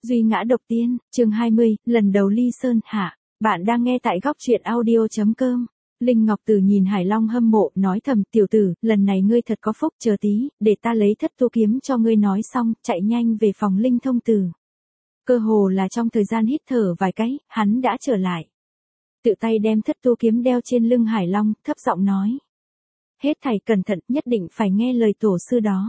Duy ngã độc tiên, chương 20, lần đầu ly sơn hạ. Bạn đang nghe tại góc truyện audio.com. Linh Ngọc Tử nhìn Hải Long hâm mộ, nói thầm, tiểu tử, lần này ngươi thật có phúc, chờ tí, để ta lấy thất tu kiếm cho ngươi. Nói xong, chạy nhanh về phòng Linh Thông Tử. Cơ hồ là trong thời gian hít thở vài cái, hắn đã trở lại. Tự tay đem thất tu kiếm đeo trên lưng Hải Long, thấp giọng nói. Hết thảy cẩn thận, nhất định phải nghe lời tổ sư đó.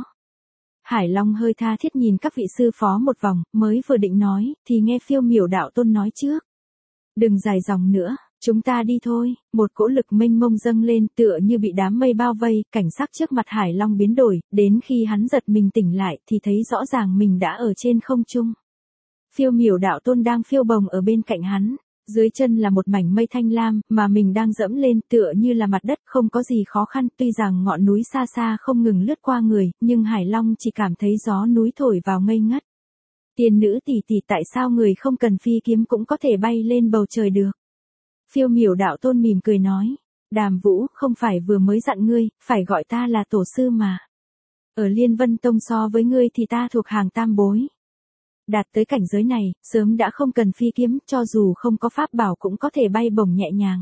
Hải Long hơi tha thiết nhìn các vị sư phó một vòng, mới vừa định nói, thì nghe Phiêu Miểu đạo tôn nói trước. Đừng dài dòng nữa, chúng ta đi thôi. Một cỗ lực mênh mông dâng lên, tựa như bị đám mây bao vây, cảnh sắc trước mặt Hải Long biến đổi, đến khi hắn giật mình tỉnh lại thì thấy rõ ràng mình đã ở trên không trung. Phiêu Miểu đạo tôn đang phiêu bồng ở bên cạnh hắn. Dưới chân là một mảnh mây thanh lam, mà mình đang dẫm lên tựa như là mặt đất, không có gì khó khăn. Tuy rằng ngọn núi xa xa không ngừng lướt qua người, nhưng Hải Long chỉ cảm thấy gió núi thổi vào ngây ngất. Tiên nữ tỷ tỷ, tại sao người không cần phi kiếm cũng có thể bay lên bầu trời được? Phiêu Miểu đạo tôn mỉm cười nói. Đàm Vũ, không phải vừa mới dặn ngươi, phải gọi ta là tổ sư mà. Ở Liên Vân Tông so với ngươi thì ta thuộc hàng tam bối. Đạt tới cảnh giới này, sớm đã không cần phi kiếm, cho dù không có pháp bảo cũng có thể bay bổng nhẹ nhàng.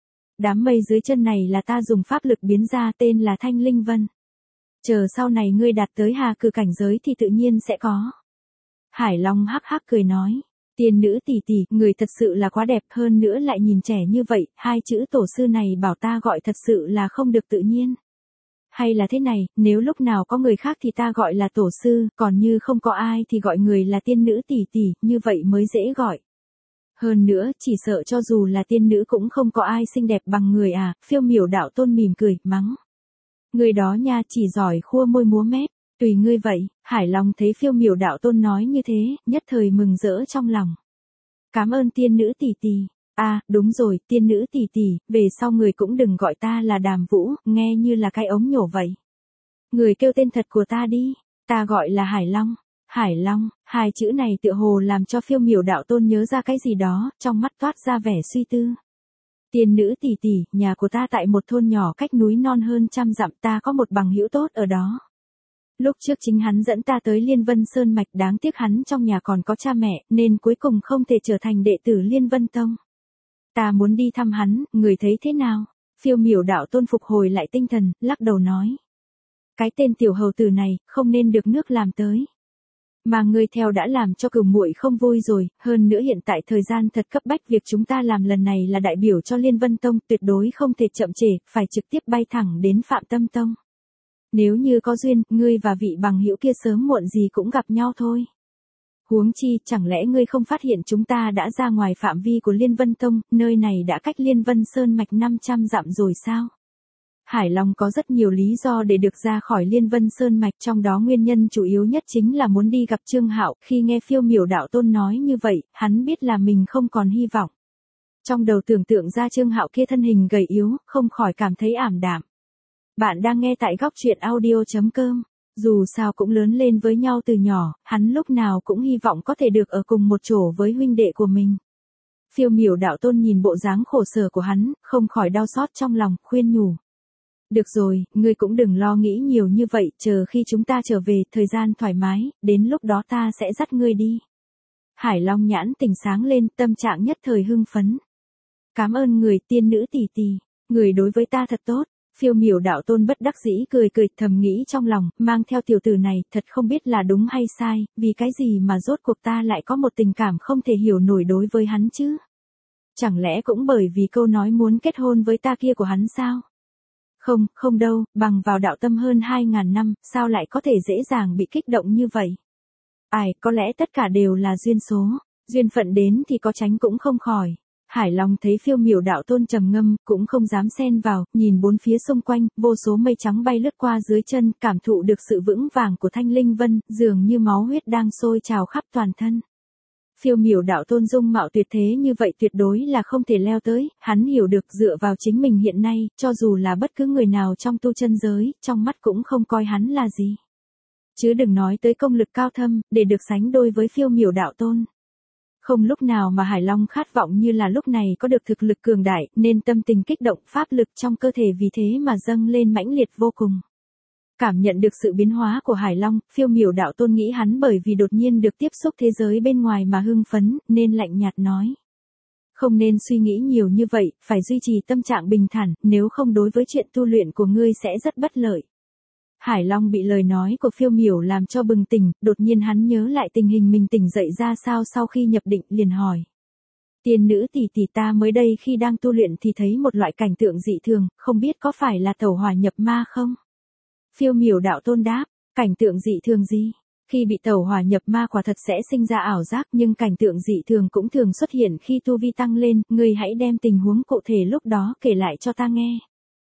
Đám mây dưới chân này là ta dùng pháp lực biến ra, tên là Thanh Linh Vân. Chờ sau này ngươi đạt tới hà cử cảnh giới thì tự nhiên sẽ có. Hải Long hắc hắc cười nói. Tiên nữ tỷ tỷ, người thật sự là quá đẹp, hơn nữa lại nhìn trẻ như vậy, hai chữ tổ sư này bảo ta gọi thật sự là không được tự nhiên. Hay là thế này, nếu lúc nào có người khác thì ta gọi là tổ sư, còn như không có ai thì gọi người là tiên nữ tỷ tỷ, như vậy mới dễ gọi. Hơn nữa, chỉ sợ cho dù là tiên nữ cũng không có ai xinh đẹp bằng người à. Phiêu Miểu đạo tôn mỉm cười, mắng. Người đó nha, chỉ giỏi khua môi múa mép, tùy ngươi vậy. Hải Long thấy Phiêu Miểu đạo tôn nói như thế, nhất thời mừng rỡ trong lòng. Cảm ơn tiên nữ tỷ tỷ. À, đúng rồi, tiên nữ tỷ tỷ, về sau người cũng đừng gọi ta là Đàm Vũ, nghe như là cái ống nhổ vậy. Người kêu tên thật của ta đi, ta gọi là Hải Long. Hải Long, hai chữ này tựa hồ làm cho Phiêu Miểu đạo tôn nhớ ra cái gì đó, trong mắt toát ra vẻ suy tư. Tiên nữ tỷ tỷ, nhà của ta tại một thôn nhỏ cách núi non hơn 100 dặm, ta có một bằng hữu tốt ở đó. Lúc trước chính hắn dẫn ta tới Liên Vân Sơn Mạch, đáng tiếc hắn trong nhà còn có cha mẹ, nên cuối cùng không thể trở thành đệ tử Liên Vân Tông. Ta muốn đi thăm hắn, người thấy thế nào? Phiêu Miểu đạo tôn phục hồi lại tinh thần, lắc đầu nói. Cái tên tiểu hầu tử này, không nên được nước làm tới. Mà ngươi theo đã làm cho Cửu muội không vui rồi, hơn nữa hiện tại thời gian thật cấp bách, việc chúng ta làm lần này là đại biểu cho Liên Vân Tông, tuyệt đối không thể chậm trễ, phải trực tiếp bay thẳng đến Phạm Tâm Tông. Nếu như có duyên, ngươi và vị bằng hữu kia sớm muộn gì cũng gặp nhau thôi. Huống chi, chẳng lẽ ngươi không phát hiện chúng ta đã ra ngoài phạm vi của Liên Vân Tông, nơi này đã cách Liên Vân Sơn Mạch 500 dặm rồi sao? Hải Long có rất nhiều lý do để được ra khỏi Liên Vân Sơn Mạch, trong đó nguyên nhân chủ yếu nhất chính là muốn đi gặp Trương Hạo. Khi nghe Phiêu Miểu đạo tôn nói như vậy, hắn biết là mình không còn hy vọng. Trong đầu tưởng tượng ra Trương Hạo kia thân hình gầy yếu, không khỏi cảm thấy ảm đạm. Bạn đang nghe tại góc truyện audio.com. Dù sao cũng lớn lên với nhau từ nhỏ, hắn lúc nào cũng hy vọng có thể được ở cùng một chỗ với huynh đệ của mình. Phiêu Miểu đạo tôn nhìn bộ dáng khổ sở của hắn, không khỏi đau xót trong lòng, khuyên nhủ. Được rồi, ngươi cũng đừng lo nghĩ nhiều như vậy, chờ khi chúng ta trở về, thời gian thoải mái, đến lúc đó ta sẽ dắt ngươi đi. Hải Long nhãn tỉnh sáng lên, tâm trạng nhất thời hưng phấn. Cảm ơn người, tiên nữ tỷ tỷ, người đối với ta thật tốt. Phiêu Miểu đạo tôn bất đắc dĩ cười cười, thầm nghĩ trong lòng, mang theo tiểu tử này, thật không biết là đúng hay sai, vì cái gì mà rốt cuộc ta lại có một tình cảm không thể hiểu nổi đối với hắn chứ? Chẳng lẽ cũng bởi vì câu nói muốn kết hôn với ta kia của hắn sao? Không, không đâu, bằng vào đạo tâm hơn 2.000 năm, sao lại có thể dễ dàng bị kích động như vậy? Ai, có lẽ tất cả đều là duyên số, duyên phận đến thì có tránh cũng không khỏi. Hải Long thấy Phiêu Miểu đạo tôn trầm ngâm, cũng không dám xen vào, nhìn bốn phía xung quanh, vô số mây trắng bay lướt qua dưới chân, cảm thụ được sự vững vàng của Thanh Linh Vân, dường như máu huyết đang sôi trào khắp toàn thân. Phiêu Miểu đạo tôn dung mạo tuyệt thế như vậy tuyệt đối là không thể leo tới, hắn hiểu được dựa vào chính mình hiện nay, cho dù là bất cứ người nào trong tu chân giới, trong mắt cũng không coi hắn là gì. Chứ đừng nói tới công lực cao thâm, để được sánh đôi với Phiêu Miểu đạo tôn. Không lúc nào mà Hải Long khát vọng như là lúc này có được thực lực cường đại, nên tâm tình kích động, pháp lực trong cơ thể vì thế mà dâng lên mãnh liệt vô cùng. Cảm nhận được sự biến hóa của Hải Long, Phiêu Miểu đạo tôn nghĩ hắn bởi vì đột nhiên được tiếp xúc thế giới bên ngoài mà hưng phấn, nên lạnh nhạt nói. Không nên suy nghĩ nhiều như vậy, phải duy trì tâm trạng bình thản, nếu không đối với chuyện tu luyện của ngươi sẽ rất bất lợi. Hải Long bị lời nói của Phiêu Miểu làm cho bừng tỉnh, đột nhiên hắn nhớ lại tình hình mình tỉnh dậy ra sao sau khi nhập định, liền hỏi. Tiên nữ tỷ tỷ, ta mới đây khi đang tu luyện thì thấy một loại cảnh tượng dị thường, không biết có phải là tẩu hỏa nhập ma không? Phiêu Miểu đạo tôn đáp, cảnh tượng dị thường gì? Khi bị tẩu hỏa nhập ma quả thật sẽ sinh ra ảo giác, nhưng cảnh tượng dị thường cũng thường xuất hiện khi tu vi tăng lên, ngươi hãy đem tình huống cụ thể lúc đó kể lại cho ta nghe.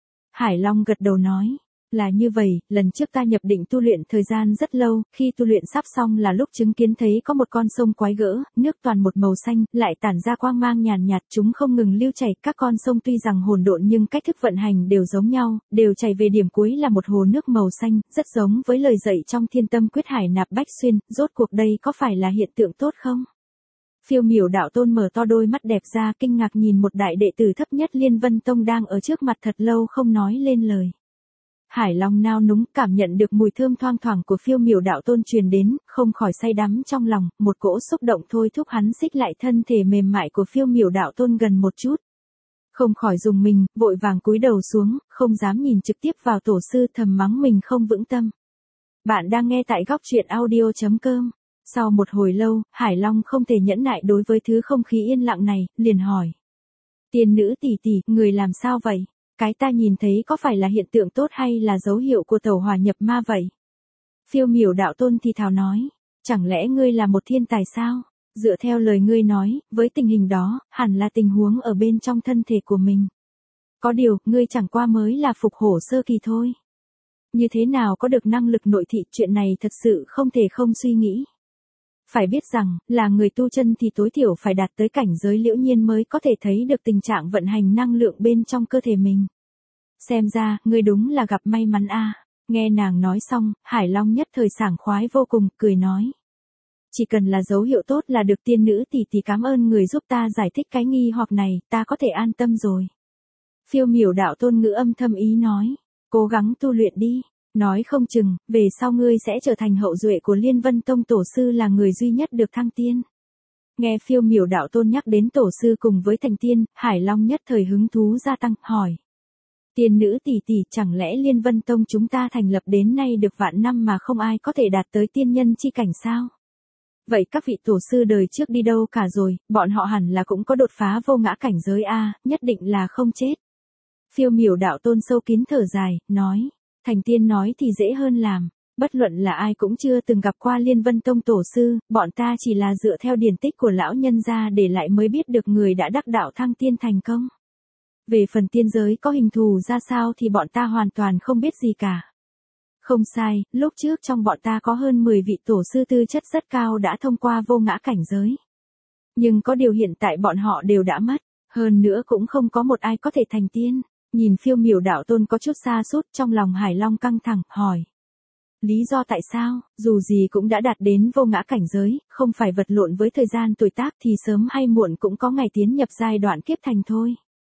Hải Long gật đầu nói. Là như vậy, lần trước ta nhập định tu luyện thời gian rất lâu, khi tu luyện sắp xong là lúc chứng kiến thấy có một con sông quái gở, nước toàn một màu xanh, lại tản ra quang mang nhàn nhạt, chúng không ngừng lưu chảy, các con sông tuy rằng hỗn độn nhưng cách thức vận hành đều giống nhau, đều chảy về điểm cuối là một hồ nước màu xanh, rất giống với lời dạy trong Thiên Tâm Quyết Hải Nạp Bách Xuyên, rốt cuộc đây có phải là hiện tượng tốt không? Phiêu Miểu đạo tôn mở to đôi mắt đẹp ra, kinh ngạc nhìn một đại đệ tử thấp nhất Liên Vân Tông đang ở trước mặt thật lâu không nói lên lời. Hải Long nao núng, cảm nhận được mùi thơm thoang thoảng của Phiêu Miểu đạo tôn truyền đến, không khỏi say đắm trong lòng, một cỗ xúc động thôi thúc hắn xích lại thân thể mềm mại của Phiêu Miểu đạo tôn gần một chút. Không khỏi rùng mình, vội vàng cúi đầu xuống, không dám nhìn trực tiếp vào tổ sư, thầm mắng mình không vững tâm. Bạn đang nghe tại góc truyện audio.com. Sau một hồi lâu, Hải Long không thể nhẫn nại đối với thứ không khí yên lặng này, liền hỏi. Tiên nữ tỷ tỷ, người làm sao vậy? Cái ta nhìn thấy có phải là hiện tượng tốt hay là dấu hiệu của tẩu hỏa nhập ma vậy? Phiêu Miểu đạo tôn thì thào nói. Chẳng lẽ ngươi là một thiên tài sao? Dựa theo lời ngươi nói, với tình hình đó, hẳn là tình huống ở bên trong thân thể của mình. Có điều, ngươi chẳng qua mới là phục hổ sơ kỳ thôi. Như thế nào có được năng lực nội thị, chuyện này thật sự không thể không suy nghĩ. Phải biết rằng, là người tu chân thì tối thiểu phải đạt tới cảnh giới liễu nhiên mới có thể thấy được tình trạng vận hành năng lượng bên trong cơ thể mình. Xem ra, ngươi đúng là gặp may mắn a. Nghe nàng nói xong, Hải Long nhất thời sảng khoái vô cùng, cười nói. Chỉ cần là dấu hiệu tốt là được, tiên nữ tỷ tỷ cảm ơn người giúp ta giải thích cái nghi hoặc này, ta có thể an tâm rồi. Phiêu Miểu đạo tôn ngữ âm thâm ý nói. Cố gắng tu luyện đi. Nói không chừng, về sau ngươi sẽ trở thành hậu duệ của Liên Vân Tông, tổ sư là người duy nhất được thăng tiên. Nghe Phiêu Miểu đạo tôn nhắc đến tổ sư cùng với thành tiên, Hải Long nhất thời hứng thú gia tăng, hỏi. Tiên nữ tỷ tỷ, chẳng lẽ Liên Vân Tông chúng ta thành lập đến nay được vạn năm mà không ai có thể đạt tới tiên nhân chi cảnh sao? Vậy các vị tổ sư đời trước đi đâu cả rồi, bọn họ hẳn là cũng có đột phá vô ngã cảnh giới a, nhất định là không chết. Phiêu Miểu đạo tôn sâu kín thở dài, nói. Thành tiên nói thì dễ hơn làm, bất luận là ai cũng chưa từng gặp qua Liên Vân Tông tổ sư, bọn ta chỉ là dựa theo điển tích của lão nhân gia để lại mới biết được người đã đắc đạo thăng tiên thành công. Về phần tiên giới có hình thù ra sao thì bọn ta hoàn toàn không biết gì cả. Không sai, lúc trước trong bọn ta có hơn 10 vị tổ sư tư chất rất cao đã thông qua vô ngã cảnh giới. Nhưng có điều hiện tại bọn họ đều đã mất, hơn nữa cũng không có một ai có thể thành tiên. Nhìn Phiêu Miểu đạo tôn có chút xa sút, trong lòng Hải Long căng thẳng, hỏi. Lý do tại sao, dù gì cũng đã đạt đến vô ngã cảnh giới, không phải vật lộn với thời gian tuổi tác thì sớm hay muộn cũng có ngày tiến nhập giai đoạn kiếp thành thôi.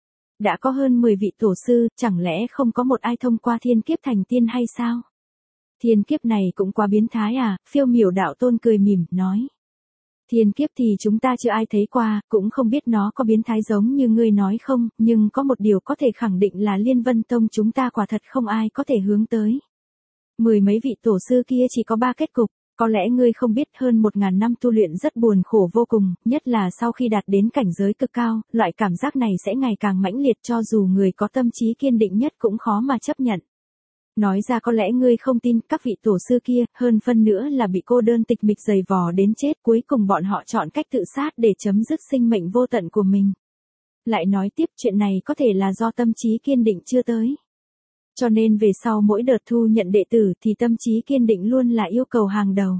Đã có hơn 10 vị tổ sư, chẳng lẽ không có một ai thông qua thiên kiếp thành tiên hay sao? Thiên kiếp này cũng quá biến thái à, Phiêu Miểu đạo tôn cười mỉm, nói. Thiên kiếp thì chúng ta chưa ai thấy qua, cũng không biết nó có biến thái giống như ngươi nói không, nhưng có một điều có thể khẳng định là Liên Vân Tông chúng ta quả thật không ai có thể hướng tới. 10 mấy vị tổ sư kia chỉ có 3 kết cục, có lẽ ngươi không biết hơn 1000 năm tu luyện rất buồn khổ vô cùng, nhất là sau khi đạt đến cảnh giới cực cao, loại cảm giác này sẽ ngày càng mãnh liệt cho dù người có tâm trí kiên định nhất cũng khó mà chấp nhận. Nói ra có lẽ ngươi không tin, các vị tổ sư kia, hơn phân nữa là bị cô đơn tịch mịch giày vò đến chết, cuối cùng bọn họ chọn cách tự sát để chấm dứt sinh mệnh vô tận của mình. Lại nói tiếp, chuyện này có thể là do tâm trí kiên định chưa tới. Cho nên về sau mỗi đợt thu nhận đệ tử thì tâm trí kiên định luôn là yêu cầu hàng đầu.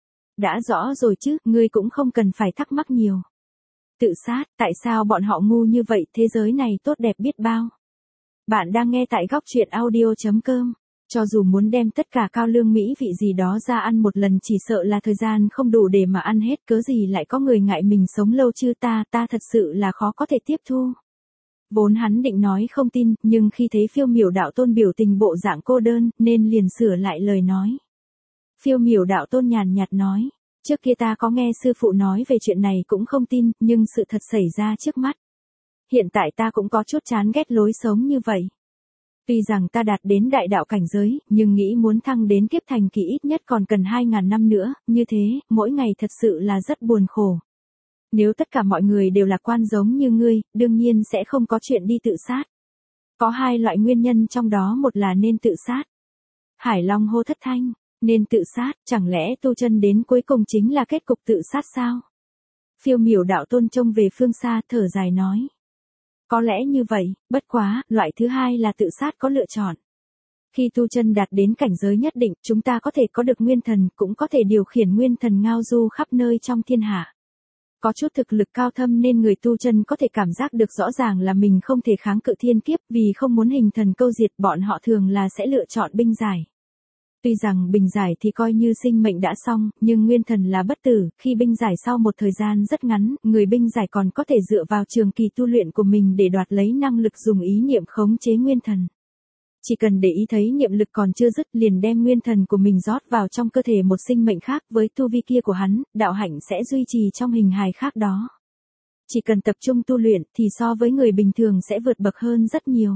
Đã rõ rồi chứ, ngươi cũng không cần phải thắc mắc nhiều. Tự sát, tại sao bọn họ ngu như vậy, thế giới này tốt đẹp biết bao. Bạn đang nghe tại góc truyện audio.com. Cho dù muốn đem tất cả cao lương mỹ vị gì đó ra ăn một lần chỉ sợ là thời gian không đủ để mà ăn hết, cớ gì lại có người ngại mình sống lâu chứ, ta thật sự là khó có thể tiếp thu. Vốn hắn định nói không tin, nhưng khi thấy Phiêu Miểu đạo tôn biểu tình bộ dạng cô đơn, nên liền sửa lại lời nói. Phiêu Miểu đạo tôn nhàn nhạt nói, trước kia ta có nghe sư phụ nói về chuyện này cũng không tin, nhưng sự thật xảy ra trước mắt. Hiện tại ta cũng có chút chán ghét lối sống như vậy. Tuy rằng ta đạt đến đại đạo cảnh giới, nhưng nghĩ muốn thăng đến kiếp thành kỳ ít nhất còn cần 2.000 năm nữa, như thế, mỗi ngày thật sự là rất buồn khổ. Nếu tất cả mọi người đều lạc quan giống như ngươi, đương nhiên sẽ không có chuyện đi tự sát. Có hai loại nguyên nhân trong đó, một là nên tự sát. Hải Long hô thất thanh, nên tự sát, chẳng lẽ tu chân đến cuối cùng chính là kết cục tự sát sao? Phiêu Miểu đạo tôn trông về phương xa thở dài nói. Có lẽ như vậy, bất quá, loại thứ hai là tự sát có lựa chọn. Khi tu chân đạt đến cảnh giới nhất định, chúng ta có thể có được nguyên thần, cũng có thể điều khiển nguyên thần ngao du khắp nơi trong thiên hạ. Có chút thực lực cao thâm nên người tu chân có thể cảm giác được rõ ràng là mình không thể kháng cự thiên kiếp, vì không muốn hình thần câu diệt, bọn họ thường là sẽ lựa chọn binh giải. Tuy rằng bình giải thì coi như sinh mệnh đã xong, nhưng nguyên thần là bất tử, khi binh giải sau một thời gian rất ngắn, người binh giải còn có thể dựa vào trường kỳ tu luyện của mình để đoạt lấy năng lực dùng ý niệm khống chế nguyên thần. Chỉ cần để ý thấy niệm lực còn chưa dứt liền đem nguyên thần của mình rót vào trong cơ thể một sinh mệnh khác, với tu vi kia của hắn, đạo hạnh sẽ duy trì trong hình hài khác đó. Chỉ cần tập trung tu luyện thì so với người bình thường sẽ vượt bậc hơn rất nhiều.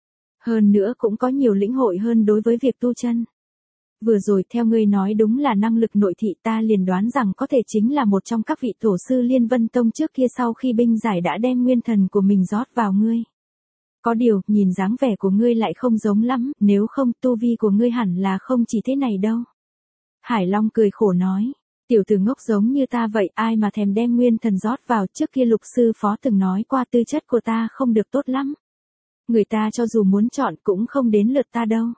Hơn nữa cũng có nhiều lĩnh hội hơn đối với việc tu chân. Vừa rồi theo ngươi nói đúng là năng lực nội thị, ta liền đoán rằng có thể chính là một trong các vị tổ sư Liên Vân Tông trước kia sau khi binh giải đã đem nguyên thần của mình rót vào ngươi. Có điều, nhìn dáng vẻ của ngươi lại không giống lắm, nếu không tu vi của ngươi hẳn là không chỉ thế này đâu. Hải Long cười khổ nói, tiểu tử ngốc giống như ta vậy, ai mà thèm đem nguyên thần rót vào, trước kia Lục sư phó từng nói qua tư chất của ta không được tốt lắm. Người ta cho dù muốn chọn cũng không đến lượt ta đâu.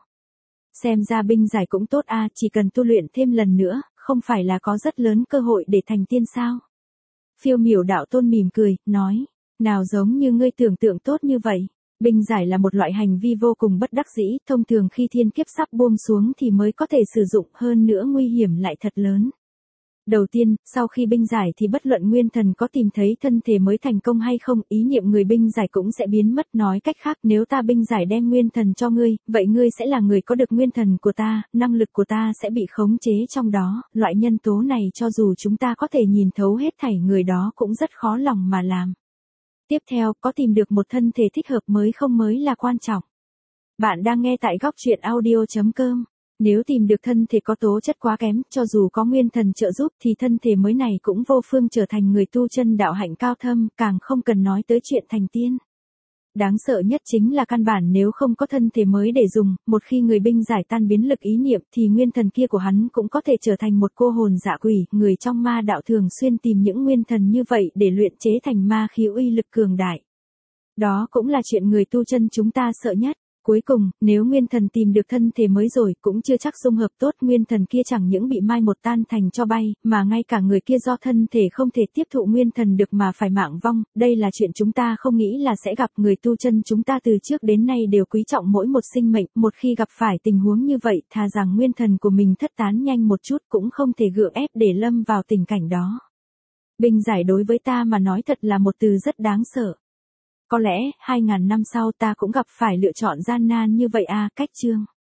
Xem ra binh giải cũng tốt a, chỉ cần tu luyện thêm lần nữa, không phải là có rất lớn cơ hội để thành tiên sao? Phiêu Miểu đạo tôn mỉm cười, nói, nào giống như ngươi tưởng tượng tốt như vậy. Binh giải là một loại hành vi vô cùng bất đắc dĩ, thông thường khi thiên kiếp sắp buông xuống thì mới có thể sử dụng, hơn nữa nguy hiểm lại thật lớn. Đầu tiên, sau khi binh giải thì bất luận nguyên thần có tìm thấy thân thể mới thành công hay không, ý niệm người binh giải cũng sẽ biến mất. Nói cách khác, nếu ta binh giải đem nguyên thần cho ngươi, vậy ngươi sẽ là người có được nguyên thần của ta, năng lực của ta sẽ bị khống chế trong đó, loại nhân tố này cho dù chúng ta có thể nhìn thấu hết thảy người đó cũng rất khó lòng mà làm. Tiếp theo, có tìm được một thân thể thích hợp mới không mới là quan trọng. Bạn đang nghe tại góc truyện audio.com. Nếu tìm được thân thể có tố chất quá kém, cho dù có nguyên thần trợ giúp thì thân thể mới này cũng vô phương trở thành người tu chân đạo hạnh cao thâm, càng không cần nói tới chuyện thành tiên. Đáng sợ nhất chính là căn bản nếu không có thân thể mới để dùng, một khi người binh giải tan biến lực ý niệm thì nguyên thần kia của hắn cũng có thể trở thành một cô hồn dạ quỷ. Người trong ma đạo thường xuyên tìm những nguyên thần như vậy để luyện chế thành ma khí uy lực cường đại. Đó cũng là chuyện người tu chân chúng ta sợ nhất. Cuối cùng, nếu nguyên thần tìm được thân thể mới rồi, cũng chưa chắc dung hợp tốt, nguyên thần kia chẳng những bị mai một tan thành tro bay, mà ngay cả người kia do thân thể không thể tiếp thụ nguyên thần được mà phải mạng vong, đây là chuyện chúng ta không nghĩ là sẽ gặp. Người tu chân chúng ta từ trước đến nay đều quý trọng mỗi một sinh mệnh, một khi gặp phải tình huống như vậy, thà rằng nguyên thần của mình thất tán nhanh một chút cũng không thể gượng ép để lâm vào tình cảnh đó. Binh giải đối với ta mà nói thật là một từ rất đáng sợ. Có lẽ, 2.000 năm sau ta cũng gặp phải lựa chọn gian nan như vậy à, Cách Chương.